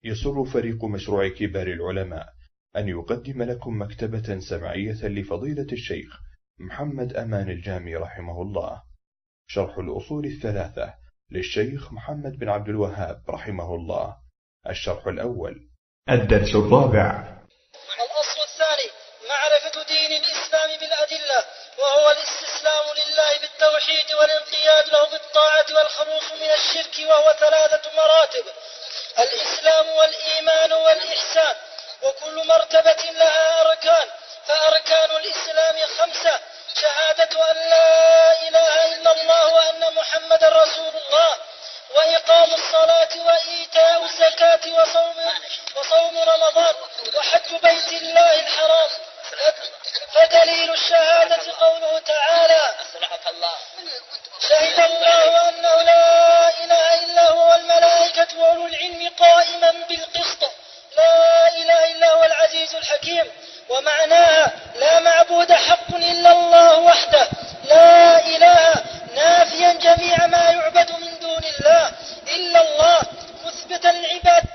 يسر فريق مشروع كبار العلماء أن يقدم لكم مكتبة سمعية لفضيلة الشيخ محمد أمان الجامي رحمه الله، شرح الأصول الثلاثة للشيخ محمد بن عبد الوهاب رحمه الله. الشرح الأول. الدرس الرابع. الأصل الثاني معرفة دين الإسلام بالأدلة، وهو الاستسلام لله بالتوحيد والانقياد له بالطاعة والخلوص من الشرك، وهو ثلاثة مراتب: الإسلام والإيمان والإحسان، وكل مرتبة لها أركان. فأركان الإسلام 5: شهادة أن لا إله إلا الله وأن محمد رسول الله، وإقام الصلاة وإيتاء الزكاة وصوم رمضان وحج بيت الله الحرام. فدليل الشهادة قوله تعالى: شهد الله أنه لا إله إلا هو والملائكة وأولو العلم قائما بالقسط، لا إله إلا هو العزيز الحكيم. ومعناها: لا معبود حق إلا الله وحده لا إله، نافيا جميع ما يعبد من دون الله إلا الله، مثبتا العباد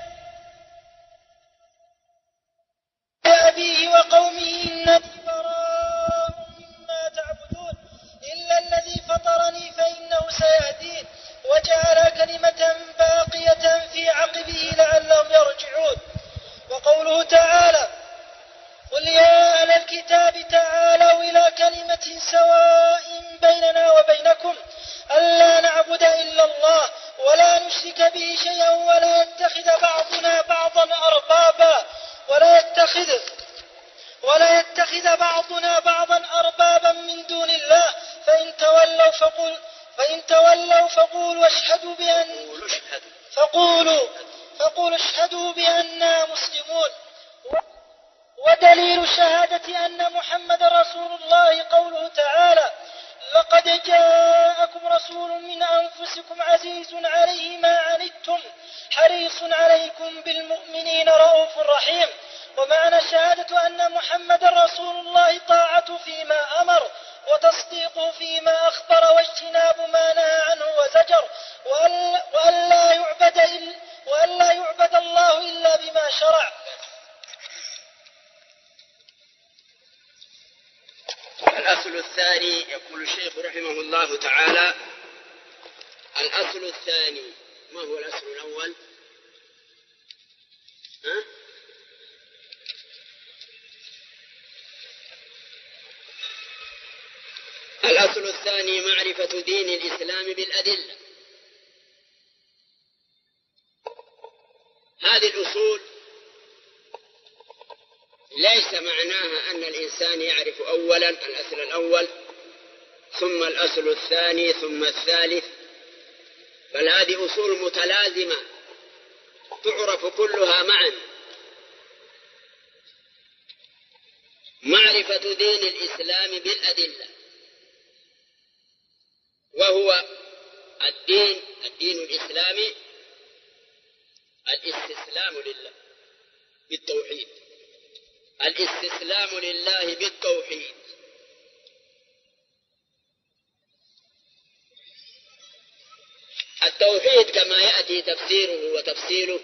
لأبيه وقومه إنني براء مما تعبدون إلا الذي فطرني فإنه سيهدين، وجعل كلمة باقية في عقبه لعلهم يرجعون. وقوله تعالى: قل يا أهل الكتاب تعالوا إلى كلمة سواء بيننا وبينكم ألا نعبد إلا الله ولا نشرك به شيئا ولا يتخذ بعضنا بعضا أربابا من دون الله، فإن تولوا فقولوا اشهدوا بأننا مسلمون. ودليل شهادة أن محمد رسول الله قوله تعالى: لقد جاءكم رسول من أنفسكم عزيز عليه ما عنتم حريص عليكم بالمؤمنين رؤوف رحيم. ومعنى شهادة أن محمد رسول الله طاعة فيما أمر، وتصديقه فيما أخبر، واجتناب ما نهى عنه وزجر، وأن لا يعبد الله إلا بما شرع. الأصل الثاني، يقول الشيخ رحمه الله تعالى: الأصل الثاني. ما هو الأصل الأول؟ الأصل الثاني معرفة دين الإسلام بالأدلة. هذه الأصول ليس معناها أن الإنسان يعرف أولا الأصل الأول ثم الأصل الثاني ثم الثالث، بل هذه أصول متلازمة تعرف كلها معا. معرفة دين الإسلام بالأدلة، وهو الدين الإسلامي الاستسلام لله بالتوحيد، الاستسلام لله بالتوحيد. التوحيد كما يأتي تفسيره وتفصيله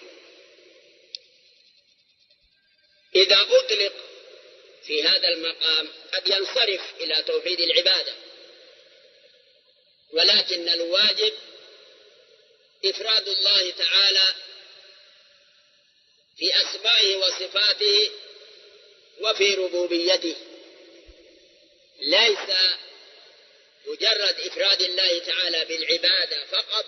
إذا أطلق في هذا المقام قد ينصرف إلى توحيد العبادة، ولكن الواجب إفراد الله تعالى في أسمائه وصفاته وفي ربوبيته، ليس مجرد إفراد الله تعالى بالعبادة فقط،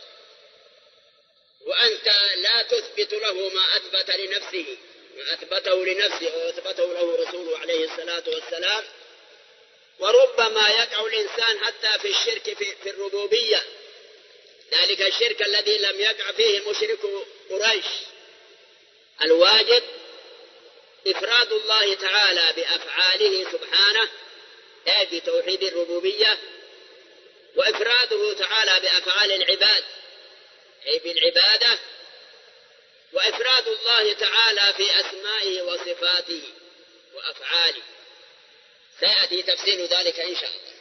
وأنت لا تثبت له ما أثبته لنفسه وأثبته له رسوله عليه الصلاة والسلام. وربما يقع الإنسان حتى في الشرك في الربوبية، ذلك الشرك الذي لم يقع فيه مشرك قريش. الواجب إفراد الله تعالى بأفعاله سبحانه، أي بتوحيد الربوبية، وإفراده تعالى بأفعال العباد أي بالعبادة، وإفراد الله تعالى في أسمائه وصفاته وأفعاله، سيأتي تفصيل ذلك إن شاء الله.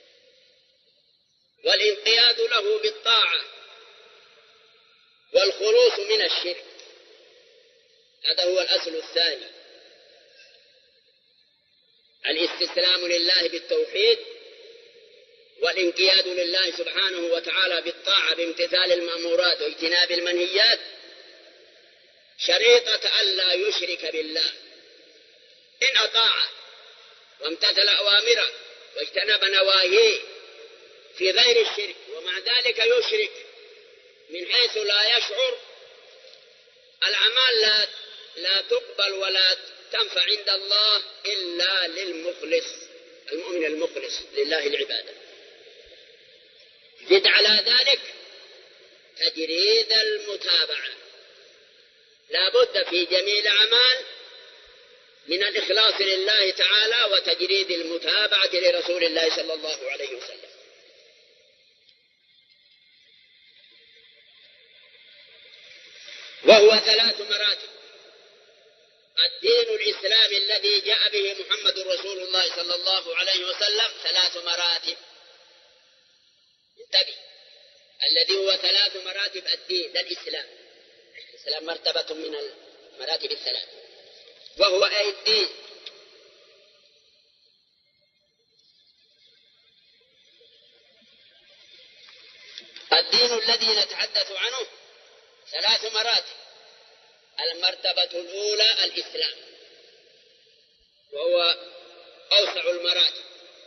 والانقياد له بالطاعة والخلوص من الشرك، هذا هو الأصل الثاني، الاستسلام لله بالتوحيد والانقياد لله سبحانه وتعالى بالطاعة بامتثال المأمورات واجتناب المنهيات، شريطة ألا يشرك بالله. إن أطاع وامتثل أوامره واجتنب نواهيه في غير الشرك ومع ذلك يشرك من حيث لا يشعر، الأعمال لا تقبل ولا تنفع عند الله إلا للمخلص، المؤمن المخلص لله العبادة. زد على ذلك تجريد المتابعة، لا بد في جميع الأعمال من الإخلاص لله تعالى وتجريد المتابعة لرسول الله صلى الله عليه وسلم. وهو 3 مراتب. الدين الإسلامي الذي جاء به محمد رسول الله صلى الله عليه وسلم 3 مراتب. انتبه، الذي هو 3 مراتب الدين الإسلام. الإسلام مرتبة من المراتب ال3، وهو أي الدين. الدين الذي نتحدث عنه 3 مراتب. المرتبة الأولى الإسلام، وهو أوسع المراتب،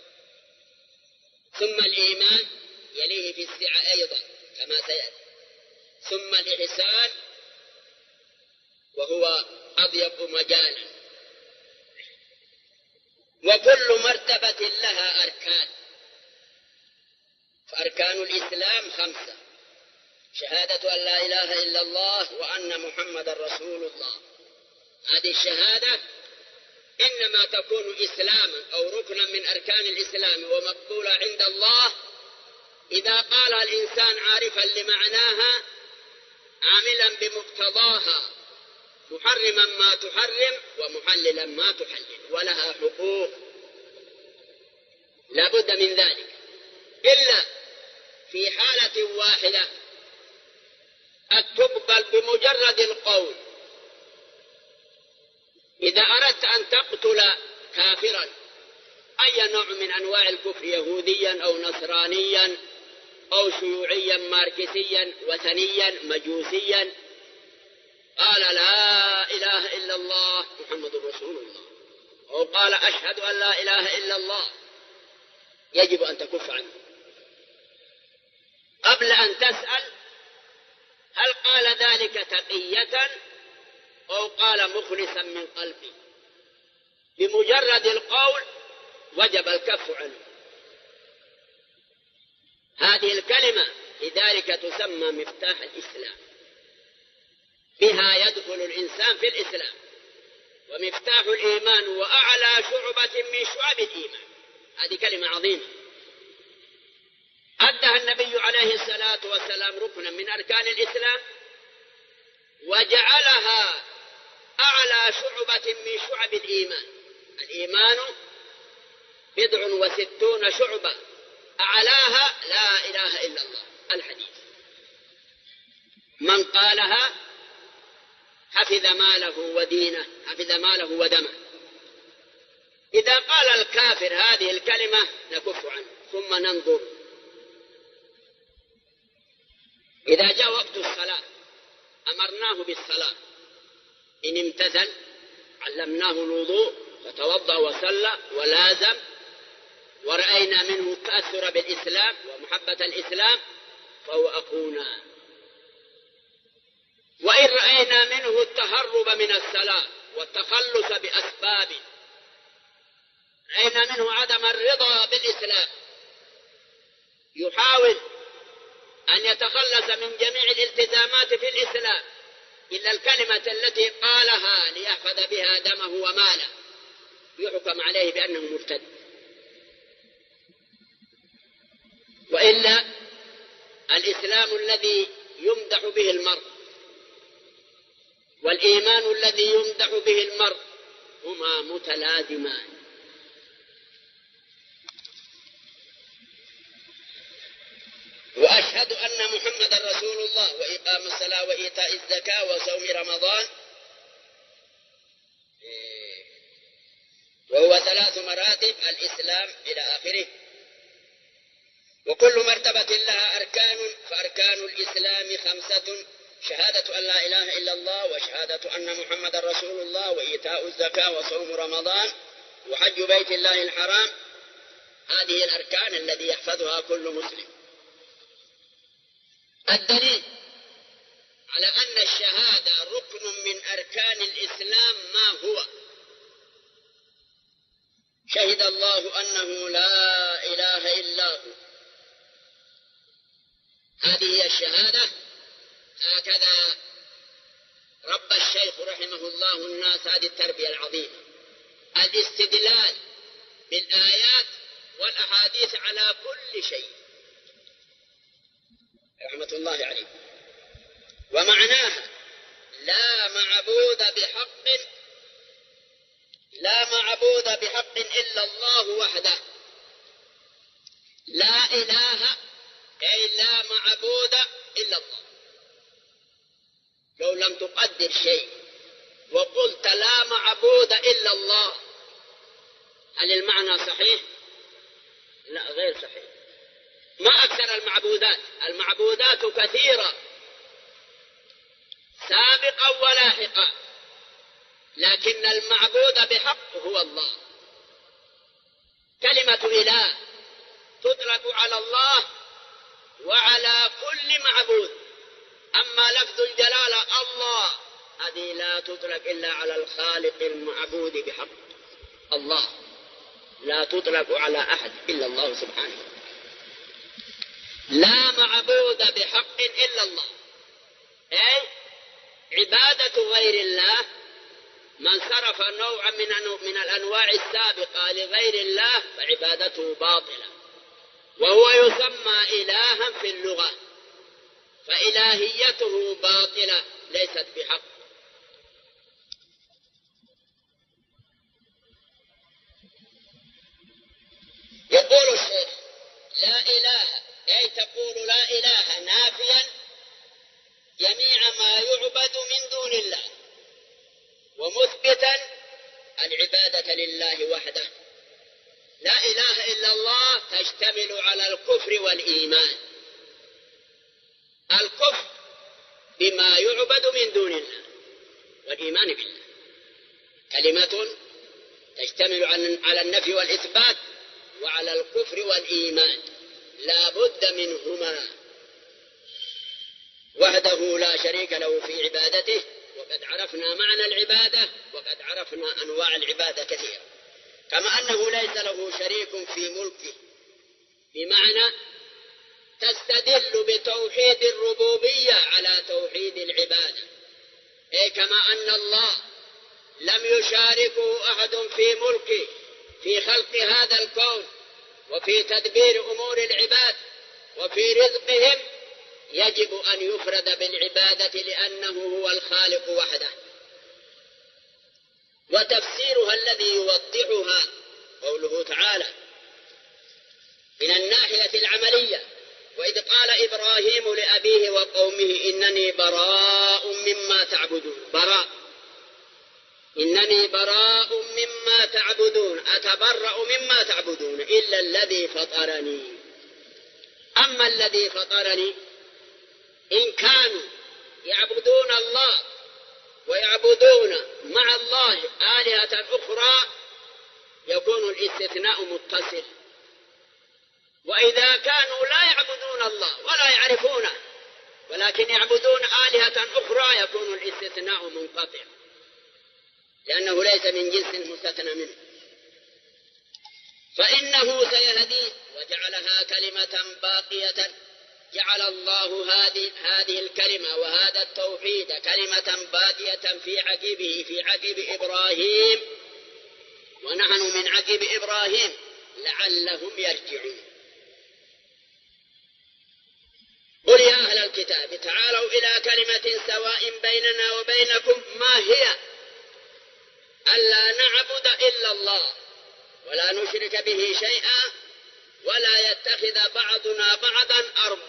ثم الإيمان يليه في السعة أيضا كما سيأتي، ثم الإحسان وهو أضيق مجالا. وكل مرتبة لها أركان، فأركان الإسلام 5: شهادة أن لا إله إلا الله وأن محمد رسول الله. هذه الشهادة إنما تكون إسلاما أو ركنا من أركان الإسلام ومقبولة عند الله إذا قالها الإنسان عارفا لمعناها عاملا بمقتضاها، محرما ما تحرم ومحللا ما تحلل، ولها حقوق لا بد من ذلك، إلا في حالة واحدة أن تقبل بمجرد القول. إذا أردت أن تقتل كافرا أي نوع من أنواع الكفر، يهوديا أو نصرانيا أو شيوعيا ماركسيا وثنيا مجوسيا، قال لا إله إلا الله محمد رسول الله، أو قال أشهد أن لا إله إلا الله، يجب أن تكف عنه قبل أن تسأل هل قال ذلك تقية أو قال مخلصا من قلبه. بمجرد القول وجب الكف عنه. هذه الكلمة لذلك تسمى مفتاح الإسلام، بها يدخل الإنسان في الإسلام. ومفتاح الإيمان وأعلى شعبة من شعب الإيمان، هذه كلمة عظيمة أدها النبي عليه الصلاة والسلام ركنا من أركان الإسلام، وجعلها أعلى شعبة من شعب الإيمان. الإيمان 69 شعبة، أعلاها لا إله إلا الله الحديث. من قالها حفظ ماله ودينه، حفظ ماله ودمه. إذا قال الكافر هذه الكلمة نكف عنه ثم ننظر. إذا جاء وقت الصلاة أمرناه بالصلاة، إن امتثل علمناه الوضوء فتوضأ وصلى ولازم، ورأينا منه التأثر بالإسلام ومحبة الإسلام فهو أخونا. وإن رأينا منه التهرب من الصلاة والتخلص بأسباب، رأينا منه عدم الرضا بالإسلام، يحاول أن يتخلص من جميع الالتزامات في الإسلام إلا الكلمة التي قالها ليحفظ بها دمه وماله، يحكم عليه بأنه مرتد. وإلا الإسلام الذي يمدح به المرء والإيمان الذي يمدح به المرء هما متلازمان. وأشهد أن محمد رسول الله وإقام الصلاة وإيتاء الزكاة وصوم رمضان مراتب الإسلام إلى آخره. وكل مرتبة لها أركان، فأركان الإسلام 5: شهادة أن لا إله إلا الله، وشهادة أن محمد رسول الله، وإيتاء الزكاة، وصوم رمضان، وحج بيت الله الحرام. هذه الأركان الذي يحفظها كل مسلم. الدليل على أن الشهادة ركن من أركان الإسلام ما هو؟ شهد الله أنه لا إله إلا هو. هذه هي الشهادة. هكذا رب الشيخ رحمه الله الناس هذه التربية العظيمة، الاستدلال بالآيات والأحاديث على كل شيء رحمة الله عليه. ومعناها لا معبود بحق إلا الله وحده. لا إله أي لا معبود إلا الله. لو لم تقدر شيء وقلت لا معبود إلا الله، هل المعنى صحيح؟ لا، غير صحيح. ما أكثر المعبودات؟ المعبودات كثيرة سابقا ولاحقا، لكن المعبود بحق هو الله. كلمة إله تطلق على الله وعلى كل معبود، أما لفظ الجلالة الله هذه لا تطلق إلا على الخالق المعبود بحق الله، لا تطلق على أحد إلا الله سبحانه. لا معبود بحق إلا الله، أي عبادة غير الله. من صرف نوعا من الأنواع السابقة لغير الله فعبادته باطلة، وهو يسمى إلها في اللغة، فإلهيته باطلة ليست بحق. يقول الشيخ لا إله، أي تقول لا إله نافيا جميع ما يعبد من دون الله، ومثبتا العبادة لله وحده. لا إله إلا الله تشتمل على الكفر والإيمان. الكفر بما يعبد من دون الله، والإيمان بالله. كلمة تشتمل على النفي والإثبات وعلى الكفر والإيمان، لا بد منهما وحده لا شريك له في عبادته. وقد عرفنا معنى العبادة، وقد عرفنا أنواع العبادة كثيرة. كما أنه ليس له شريك في ملكه، بمعنى تستدل بتوحيد الربوبية على توحيد العبادة. أي كما أن الله لم يشاركه أحد في ملكه في خلق هذا الكون وفي تدبير أمور العباد وفي رزقهم، يجب أن يفرد بالعبادة لأنه هو الخالق وحده. وتفسيرها الذي يوضحها قوله تعالى من الناحية العملية: وإذ قال إبراهيم لأبيه وقومه إنني براء مما تعبدون. براء، إنني براء مما تعبدون، أتبرأ مما تعبدون إلا الذي فطرني. أما الذي فطرني إن كانوا يعبدون الله ويعبدون مع الله آلهة أخرى يكون الاستثناء متصل. وإذا كانوا لا يعبدون الله ولا يعرفونه ولكن يعبدون آلهة أخرى يكون الاستثناء منقطع، لأنه ليس من جنس مستثنى منه. فإنه سيهدي وجعلها كلمة باقية. جعل الله هذه الكلمة وهذا التوحيد كلمة باقية في عقبه، في عقب إبراهيم، ونحن من عقب إبراهيم لعلهم يرجعون. قل يا أهل الكتاب تعالوا إلى كلمة سواء بيننا وبينكم ما هي ألا نعبد إلا الله ولا نشرك به شيئا ولا يتخذ بعضنا بعضا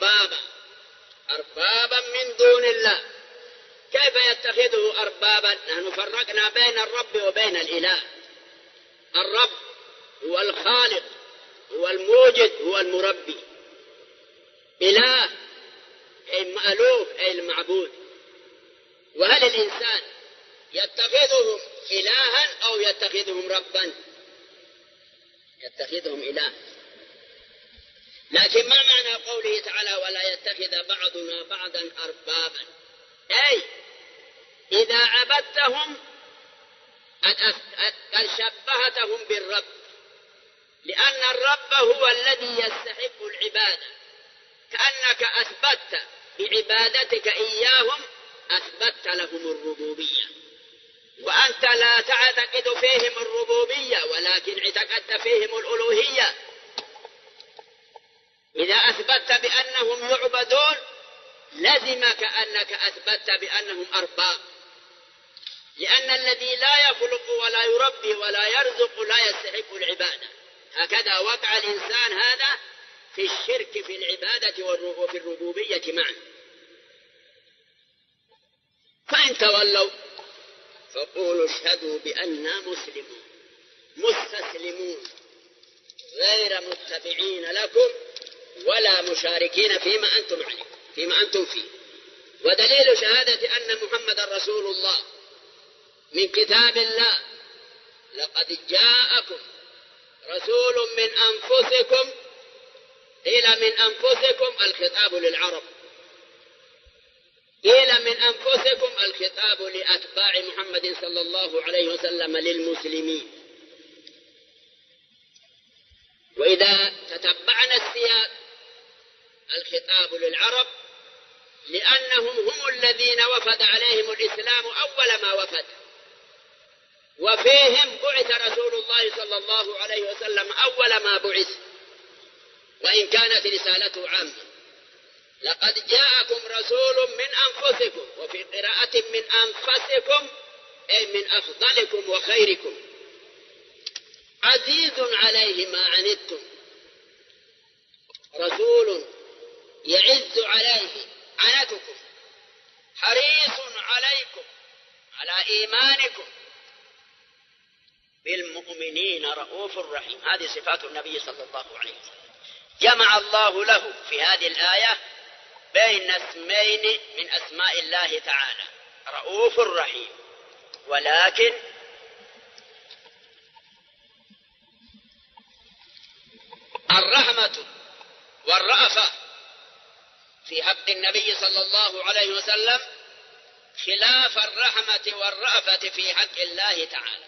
أربابا من دون الله. كيف يتخذه أربابا؟ نحن فرقنا بين الرب وبين الإله. الرب هو الخالق، هو الموجد، هو المربي. إله أي مألوف أي المعبود. وهل الإنسان يتخذهم إلها أو يتخذهم ربا؟ يتخذهم إله. لكن ما معنى قوله تعالى ولا يتخذ بعضنا بعضا أربابا؟ أي إذا عبدتهم قد شبهتهم بالرب، لأن الرب هو الذي يستحق العبادة، كأنك أثبتت بعبادتك إياهم أثبتت لهم الربوبية، وأنت لا تعتقد فيهم الربوبية ولكن اعتقدت فيهم الألوهية. إذا أثبتت بأنهم يعبدون لزمك أنك أثبتت بأنهم أرباب، لأن الذي لا يخلق ولا يربي ولا يرزق لا يستحق العبادة. هكذا وقع الإنسان هذا في الشرك في العبادة وفي الربوبية معا. فإن تولوا فقولوا اشهدوا بأننا مسلمون مستسلمون غير متبعين لكم ولا مشاركين فيما أنتم فيه. ودليل شهادة أن محمد رسول الله من كتاب الله: لقد جاءكم رسول من أنفسكم. قيل من أنفسكم الخطاب للعرب، قيل من أنفسكم الخطاب لأتباع محمد صلى الله عليه وسلم للمسلمين. وإذا تتبعنا السياق الخطاب للعرب لأنهم هم الذين وفد عليهم الإسلام أول ما وفد، وفيهم بعث رسول الله صلى الله عليه وسلم أول ما بعث، وإن كانت رسالته عامة. لقد جاءكم رسول من أنفسكم، وفي قراءة من أنفسكم أي من أفضلكم وخيركم، عزيز عليه ما عنتم، رسول يعز عليه عنتكم، حريص عليكم على إيمانكم، بالمؤمنين رؤوف رحيم. هذه صفات النبي صلى الله عليه وسلم. جمع الله له في هذه الآية بين اسمين من أسماء الله تعالى: رؤوف رحيم. ولكن الرحمة والرأفة في حق النبي صلى الله عليه وسلم خلاف الرحمة والرأفة في حق الله تعالى.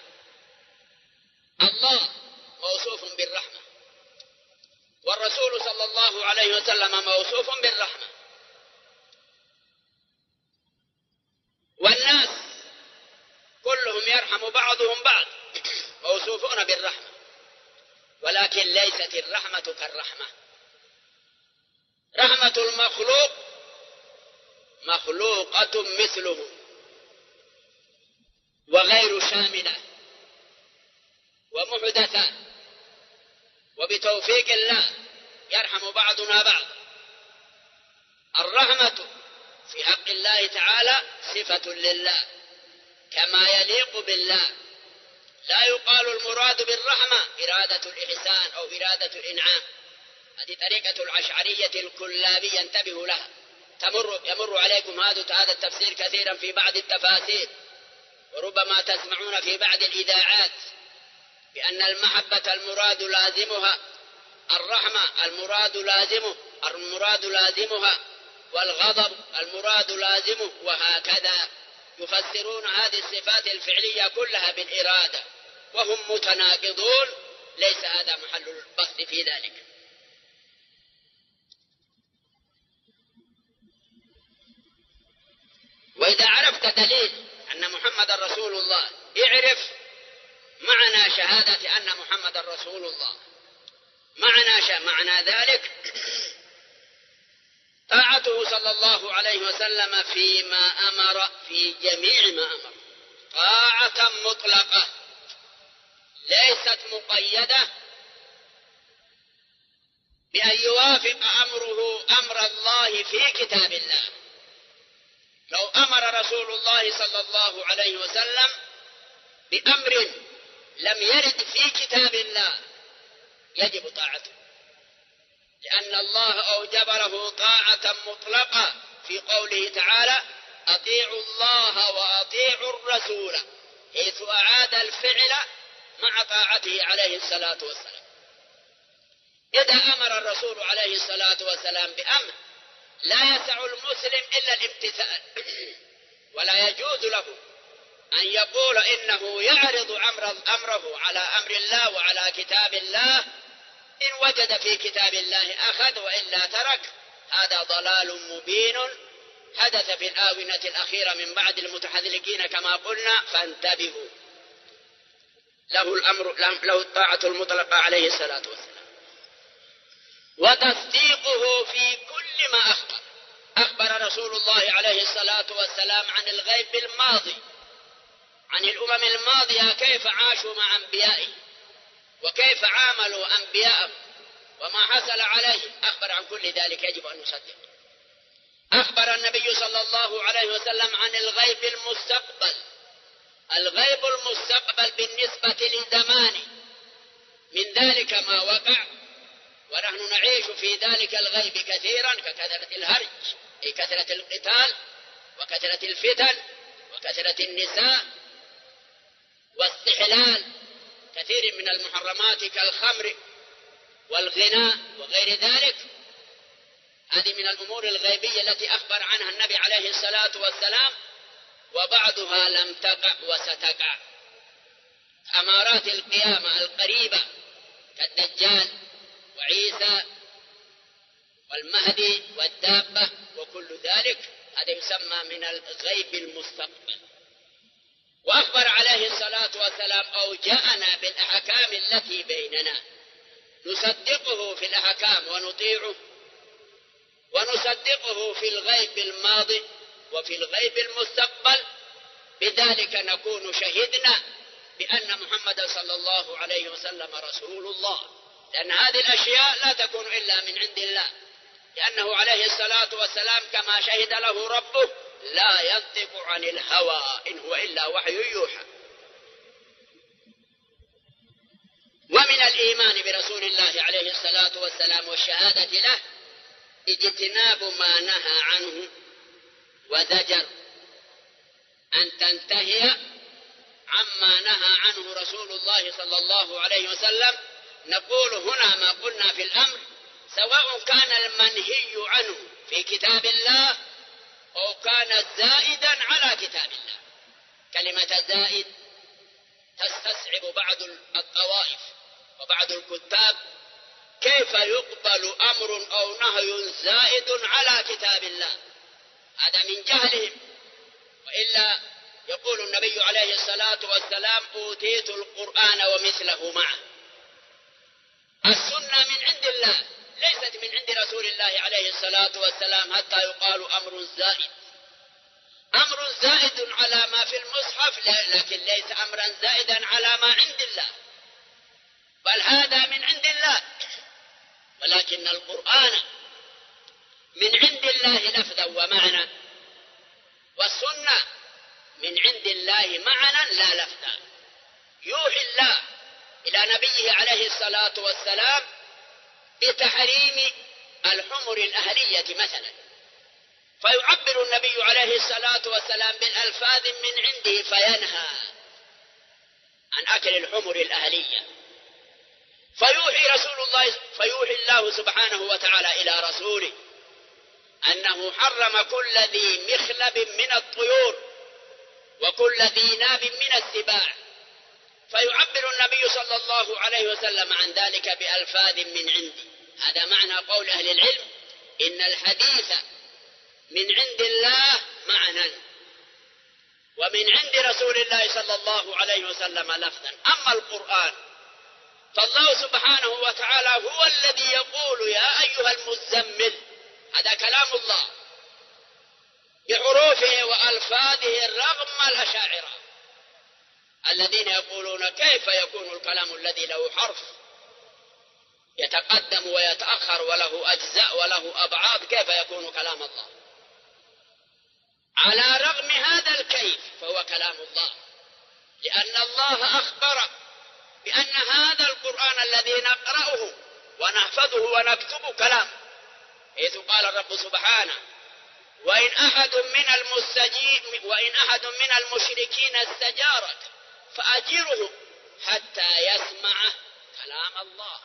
الله موصوف بالرحمة، والرسول صلى الله عليه وسلم موصوف بالرحمة، والناس كلهم يرحم بعضهم بعض، موصوفون بالرحمة، ولكن ليست الرحمة كالرحمة. رحمة المخلوق مخلوقة مثله وغير شاملة ومحدثة، وبتوفيق الله يرحم بعضنا بعض. الرحمة في حق الله تعالى صفة لله كما يليق بالله، لا يقال المراد بالرحمة إرادة الإحسان أو إرادة الإنعام. هذه طريقة الأشعرية الكلابية، انتبهوا لها. يمر عليكم هذا التفسير كثيرا في بعض التفاسير، وربما تسمعون في بعض الإذاعات بأن المحبة المراد لازمها، الرحمة المراد لازمها، والغضب المراد لازمه، وهكذا يفسرون هذه الصفات الفعلية كلها بالإرادة، وهم متناقضون. ليس هذا محل البحث في ذلك. وإذا عرفت دليل أن محمد رسول الله اعرف معنى شهادة أن محمد رسول الله. معنى ذلك طاعته صلى الله عليه وسلم فيما أمر، في جميع ما أمر، طاعة مطلقة ليست مقيدة بأن يوافق أمره أمر الله في كتاب الله. لو أمر رسول الله صلى الله عليه وسلم بأمر لم يرد في كتاب الله يجب طاعته، لأن الله أوجب له طاعة مطلقة في قوله تعالى: أطيعوا الله وأطيعوا الرسول، حيث أعاد الفعل مع طاعته عليه الصلاة والسلام. إذا أمر الرسول عليه الصلاة والسلام بأمر لا يسع المسلم إلا الامتثال، ولا يجوز له أن يقول إنه يعرض أمره على أمر الله وعلى كتاب الله، إن وجد في كتاب الله أخذ وإلا ترك. هذا ضلال مبين حدث في الآونة الأخيرة من بعد المتحذلقين كما قلنا، فانتبهوا. له الطاعة المطلقة عليه الصلاة والسلام، وتصديقه في كل ما أخبر. أخبر رسول الله عليه الصلاة والسلام عن الغيب الماضي، عن الأمم الماضية كيف عاشوا مع أنبيائه وكيف عاملوا أنبياءهم وما حصل عليه، أخبر عن كل ذلك، يجب أن نصدق. أخبر النبي صلى الله عليه وسلم عن الغيب المستقبل. الغيب المستقبل بالنسبة لزمانه، من ذلك ما وقع ونحن نعيش في ذلك الغيب كثيرا، ككثرة الهرج أي كثرة القتال وكثرة الفتن وكثرة النساء واستحلال كثير من المحرمات كالخمر والغناء وغير ذلك. هذه من الأمور الغيبية التي أخبر عنها النبي عليه الصلاة والسلام، وبعضها لم تقع وستقع. أمارات القيامة القريبة كالدجال وعيسى والمهدي والدابة وكل ذلك، هذا يسمى من الغيب المستقبل. وأخبر عليه الصلاة والسلام: أو جاءنا بالأحكام التي بيننا، نصدقه في الأحكام ونطيعه، ونصدقه في الغيب الماضي وفي الغيب المستقبل. بذلك نكون شهدنا بأن محمد صلى الله عليه وسلم رسول الله، لأن هذه الأشياء لا تكون إلا من عند الله، لأنه عليه الصلاة والسلام كما شهد له ربه: لا ينطق عن الهوى إن هو إلا وحي يوحى. ومن الإيمان برسول الله عليه الصلاة والسلام والشهادة له اجتناب ما نهى عنه وزجر، أن تنتهي عما نهى عنه رسول الله صلى الله عليه وسلم. نقول هنا ما قلنا في الأمر، سواء كان المنهي عنه في كتاب الله أو كان زائدا على كتاب الله. كلمة زائد تستصعب بعض الطوائف وبعض الكتاب، كيف يقبل أمر أو نهي زائد على كتاب الله؟ هذا من جهلهم. وإلا يقول النبي عليه الصلاة والسلام: أوتيت القرآن ومثله معه. السنة من عند الله، ليست من عند رسول الله عليه الصلاة والسلام حتى يقال أمر زائد. أمر زائد على ما في المصحف، لكن ليس أمرا زائدا على ما عند الله، بل هذا من عند الله. ولكن القرآن من عند الله لفظا ومعنى، والسنة من عند الله معنى لا لفظا. يوحي الله إلى نبيه عليه الصلاة والسلام بتحريم الحمر الأهلية مثلا، فيعبر النبي عليه الصلاة والسلام بالألفاظ من عنده فينهى عن أكل الحمر الأهلية. فيوحي الله سبحانه وتعالى إلى رسوله أنه حرم كل ذي مخلب من الطيور وكل ذي ناب من السباع، فيعبر النبي صلى الله عليه وسلم عن ذلك بألفاظ من عنده. هذا معنى قول أهل العلم: إن الحديث من عند الله معنى، ومن عند رسول الله صلى الله عليه وسلم لفظا. أما القرآن فالله سبحانه وتعالى هو الذي يقول: يا أيها المزمل. هذا كلام الله بحروفه وألفاظه، رغم الأشاعرة الذين يقولون: كيف يكون الكلام الذي له حرف يتقدم ويتأخر وله أجزاء وله أبعاد، كيف يكون كلام الله؟ على رغم هذا الكيف فهو كلام الله، لأن الله أخبر بأن هذا القرآن الذي نقرأه ونحفظه ونكتبه كلام، حيث قال الرب سبحانه: وإن أحد من المشركين استجارك فأجره حتى يسمع كلام الله.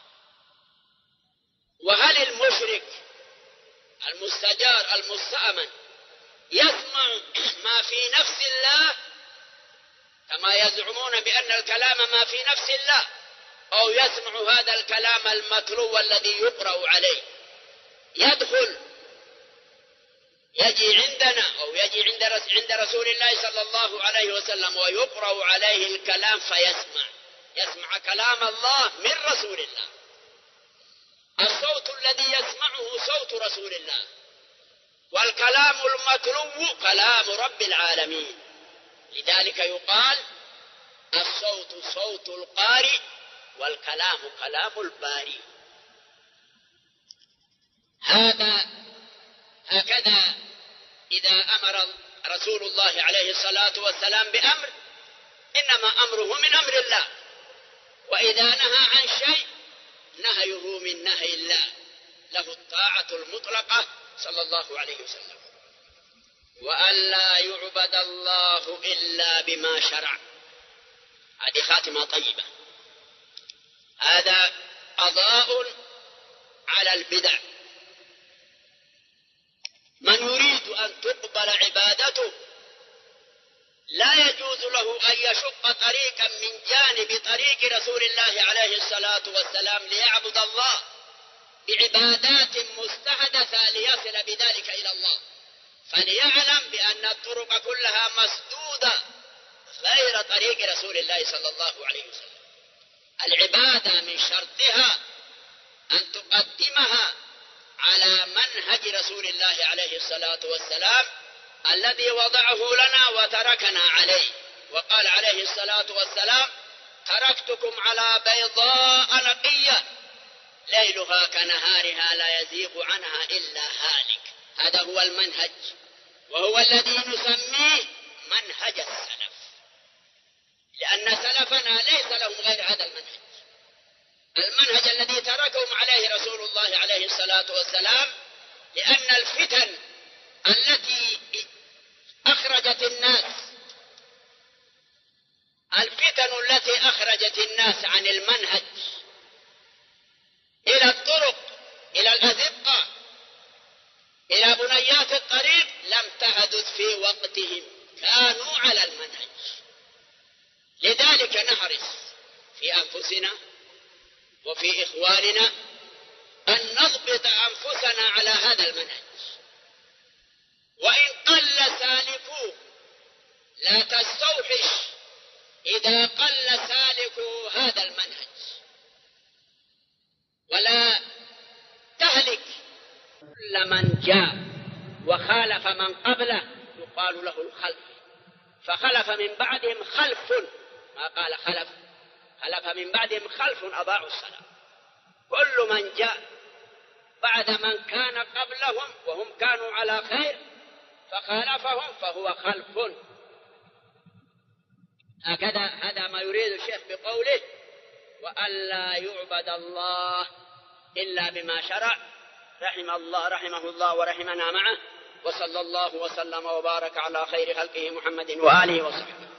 وهل المشرك المستجار المستأمن يسمع ما في نفس الله كما يزعمون بأن الكلام ما في نفس الله، أو يسمع هذا الكلام المتلو الذي يقرأ عليه؟ يدخل يجي عندنا أو يجي عند رسول الله صلى الله عليه وسلم ويقرأ عليه الكلام يسمع كلام الله من رسول الله. الصوت الذي يسمعه صوت رسول الله، والكلام المتلو كلام رب العالمين. لذلك يقال: الصوت صوت القارئ والكلام كلام الباري. هكذا إذا أمر رسول الله عليه الصلاة والسلام بأمر إنما أمره من أمر الله، وإذا نهى عن شيء نهيه من نهي الله، له الطاعة المطلقة صلى الله عليه وسلم. وأن لا يعبد الله إلا بما شرع. هذه خاتمة طيبة. هذا قضاء على البدع. من يريد أن تقبل عبادته لا يجوز له أن يشق طريقا من جانب طريق رسول الله عليه الصلاة والسلام ليعبد الله بعبادات مستحدثة ليصل بذلك إلى الله، فليعلم بأن الطرق كلها مسدودة غير طريق رسول الله صلى الله عليه وسلم. العبادة من شرطها أن تقدمها على منهج رسول الله عليه الصلاة والسلام الذي وضعه لنا وتركنا عليه. وقال عليه الصلاة والسلام: تركتكم على بيضاء نقية ليلها كنهارها لا يزيغ عنها إلا هالك. هذا هو المنهج، وهو الذي نسميه منهج السلف، لأن سلفنا ليس لهم غير هذا المنهج الذي تركهم عليه رسول الله عليه الصلاة والسلام. لأن الفتن التي أخرجت الناس عن المنهج إلى الطرق، إلى الأزقة، إلى بنيات الطريق، لم تحدث في وقتهم، كانوا على المنهج. لذلك نحرص في أنفسنا وفي إخواننا أن نضبط أنفسنا على هذا المنهج، وإن قل سالكوه لا تستوحش إذا قل سالكو هذا المنهج، ولا تهلك. كل من جاء وخالف من قبله يقال له الخلف، فخلف من بعدهم خلف، ما قال خلف من بعدهم خلف أضاعوا الصلاة. كل من جاء بعد من كان قبلهم وهم كانوا على خير فخالفهم فهو خلف. هذا ما يريد الشيخ بقوله: وألا يعبد الله إلا بما شرع. رحمه الله ورحمنا معه، وصلى الله وسلم وبارك على خير خلقه محمد وآله وصحبه.